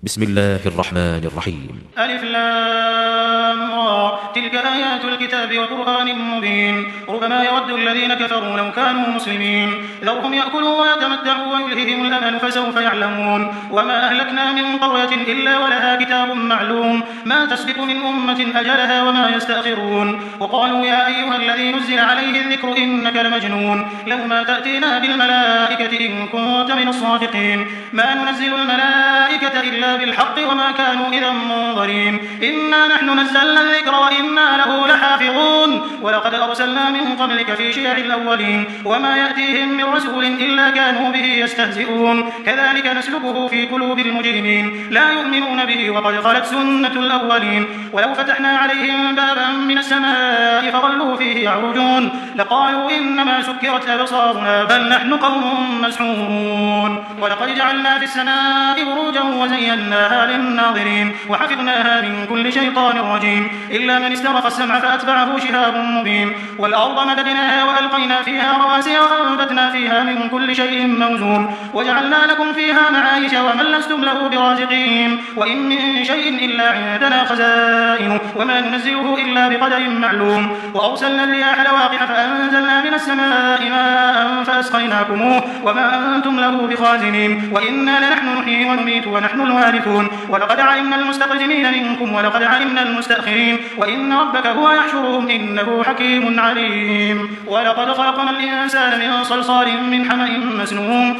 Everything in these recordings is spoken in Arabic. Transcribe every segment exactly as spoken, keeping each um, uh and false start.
بسم الله الرحمن الرحيم. ألف لام را تلك آيات الكتاب وقرآن مبين ربما يود الذين كفروا لو كانوا مسلمين ذرهم يأكلوا ويتمتعوا ويلههم الأمل فسوف يعلمون وما أهلكنا من قرية إلا ولها كتاب معلوم ما تسبق من أمة أجلها وما يستأخرون وقالوا يا أيها الذي نزل عليه الذكر إنك لمجنون لو ما تأتينا بالملائكة إن كنت من الصادقين ما ننزل الملائكة إلا بالحق وما كانوا إذا منظرين إنا نحن نزلنا الذكر وإنا له لحافظون ولقد أرسلنا من قبلك في شيع الأولين وما يأتيهم من رسول إلا كانوا به يستهزئون كذلك نسلكه في قلوب المجرمين لا يؤمنون به وقد خلت سنة الأولين ولو فتحنا عليهم بابا من السماء فظلوا فيه يعرجون لقالوا إنما سكرت أبصارنا بل نحن قوم مسحورون ولقد جعلنا في السماء بروجا وزيناها للناظرين وحفظناها من كل شيطان رجيم إلا من استرق السمع فأتبعه شهاب مبين والأرض مددناها وألقينا فيها رواسي وأنبتنا فيها من كل شيء موزون وجعلنا لكم فيها معايش ومن لستم له برازقين وإن من شيء إلا عندنا خزائنه وما ننزله إلا بقدر معلوم وأرسلنا الرياح لواقح فأنزلنا من السماء ماء فأسقيناكموه وما أنتم له بخازنين وإنا لنحن نحيي ونميت ونحن الوارثون ولقد علمنا المستقدمين منكم ولقد علمنا المستأخرين وإن ربك هو يحشرهم إنه حكيم عليم ولقد خلقنا الإنسان من صلصال من حمأ مسنون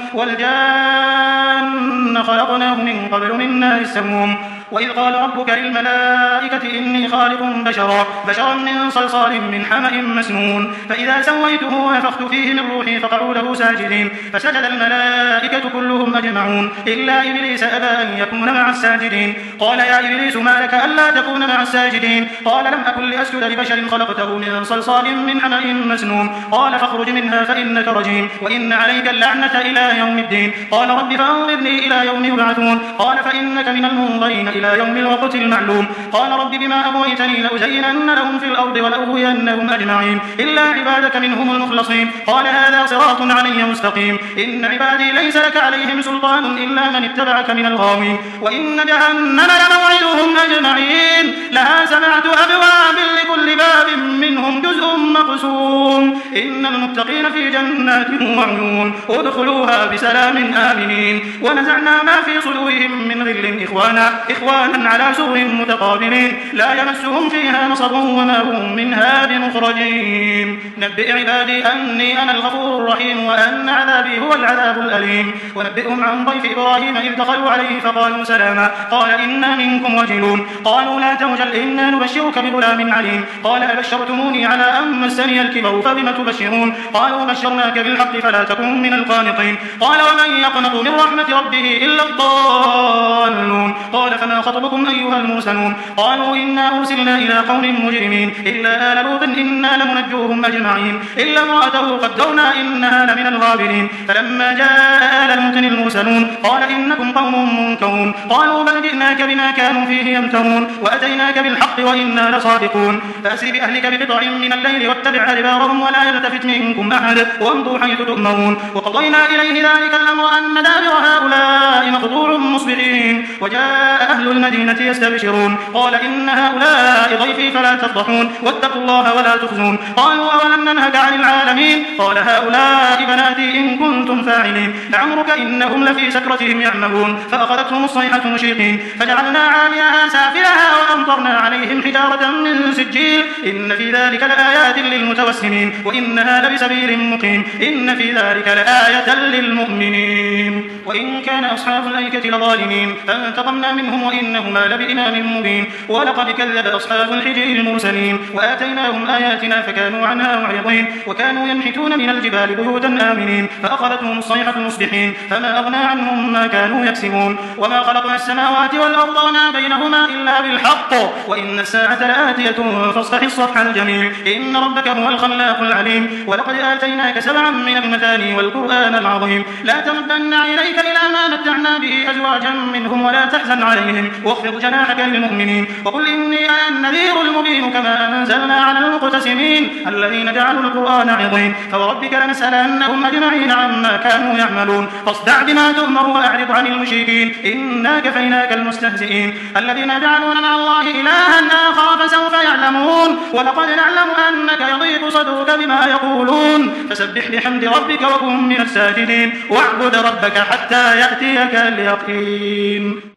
والجان خلقناه من قبل من نار السموم وإذ قال ربك للملائكة إني خالق بشرا بشرا من صلصال من حمأ مسنون فإذا سويته ونفخت فيه من روحي فقعوا له ساجدين فسجد الملائكة كلهم أجمعون إلا إبليس أبى أن يكون مع الساجدين قال يا إبليس ما لك ألا تكون مع الساجدين قال لم أكن لأسجد لبشر خلقته من صلصال من حمأ مسنون قال فاخرج منها فإنك رجيم وإن عليك اللعنة إلى يوم الدين قال رب فأنظرني إلى يوم يبعثون قال فإنك من المنظرين إلى يوم الوقت المعلوم قال رب بما أغويتني لأزينن لهم في الأرض ولأغوينهم أجمعين إلا عبادك منهم المخلصين قال هذا صراط علي مستقيم إن عبادي ليس لك عليهم سلطان إلا من اتبعك من الغاوين وإن جهنم لموعدهم أجمعين لها سبعة أبواب لكل باب منهم جزء مقسوم إن المتقين في جنات وعيون ادخلوها بسلام آمنين ونزعنا ما في صدورهم من غل إخوانا إخوانا على سرر متقابلين لا يمسهم فيها نصب وما هم منها بمخرجين نبئ عبادي أني أنا الغفور الرحيم وأن عذابي هو العذاب الأليم ونبئهم عن ضيف إبراهيم إذ دخلوا عليه فقالوا سلاما قال إنا منكم وجلون قالوا لا توجل إنا نبشرك بغلام عليم قال أبشرتموني على أن مسني الكبر فبم تبشرون قالوا بشرناك بالحق فلا تكن من القانطين قال ومن يقنط من رحمة ربه إلا الضالون قال فما خطبكم أيها المرسلون قالوا إنا أرسلنا إلى قوم مجرمين إلا آل لوط إنا لمنجوهم أجمعين إلا امرأته قدرنا إنها لمن الغابرين فلما جاء آل لوط المرسلون قال إنكم قوم منكرون قالوا بل جئناك بما كانوا فيه يمترون وأتيناك بالحق وإنا لصادقون فأسر بأهلك بقطع من الليل واتبع أدبارهم ولا يلتفت منكم أحد وامضوا حيث تؤمرون وقضينا إليه ذلك الأمر أن دابر هؤلاء مقطوع مصبحين وجاء أهل المدينة يستبشرون قال إن هؤلاء ضيفي فلا تفضحون واتقوا الله ولا تخزون قالوا أولم ننهك عن العالمين قال هؤلاء بناتي إن كنتم فاعلين لعمرك إنهم لفي سكرتهم يعمهون فأخذتهم الصيحة مشرقين فجعلنا عاليها سافلها وأمطرنا عليهم حجارة من سجيل إن في ذلك لآيات للمتوسمين وإنها لبسبيل مقيم إن في ذلك لآية للمؤمنين وإن كان أصحاب الأيكة لظالمين فانتقمنا منهم وإنهما لبإمام مبين ولقد كذب أصحاب الحجر المرسلين وآتيناهم آياتنا فكانوا عنها معرضين وكانوا ينحتون من الجبال بيوتا آمنين فأخذتهم الصيحة مصبحين فما أغنى عنهم ما كانوا يكسبون وما خلقنا السماوات والأرض وما بينهما إلا بالحق وإن الساعة لآتية فاصفح الصفح الجميل إن ربك هو الخلاق العليم ولقد آتيناك سبعا من المثاني والقرآن العظيم لا تمدن عينيك إلى ما متعنا به أزواجا منهم ولا تحزن عليهم واخفض جناحك جناحك للمؤمنين وقل إني أنا النذير المبين كما أنزلنا على المقتسمين الذين جعلوا القرآن عظيم فوربك لنسألنهم أجمعين عما كانوا يعملون فاصدع بما تؤمر وأعرض عن المشركين إنا كفيناك المستهزئين الذين يجعلون مع الله إلها آخر فسوف يعلمون ولقد نعلم أنك يضيق صدرك بما يقولون فسبح بحمد ربك وكن من الساجدين واعبد ربك حتى يأتيك اليقين.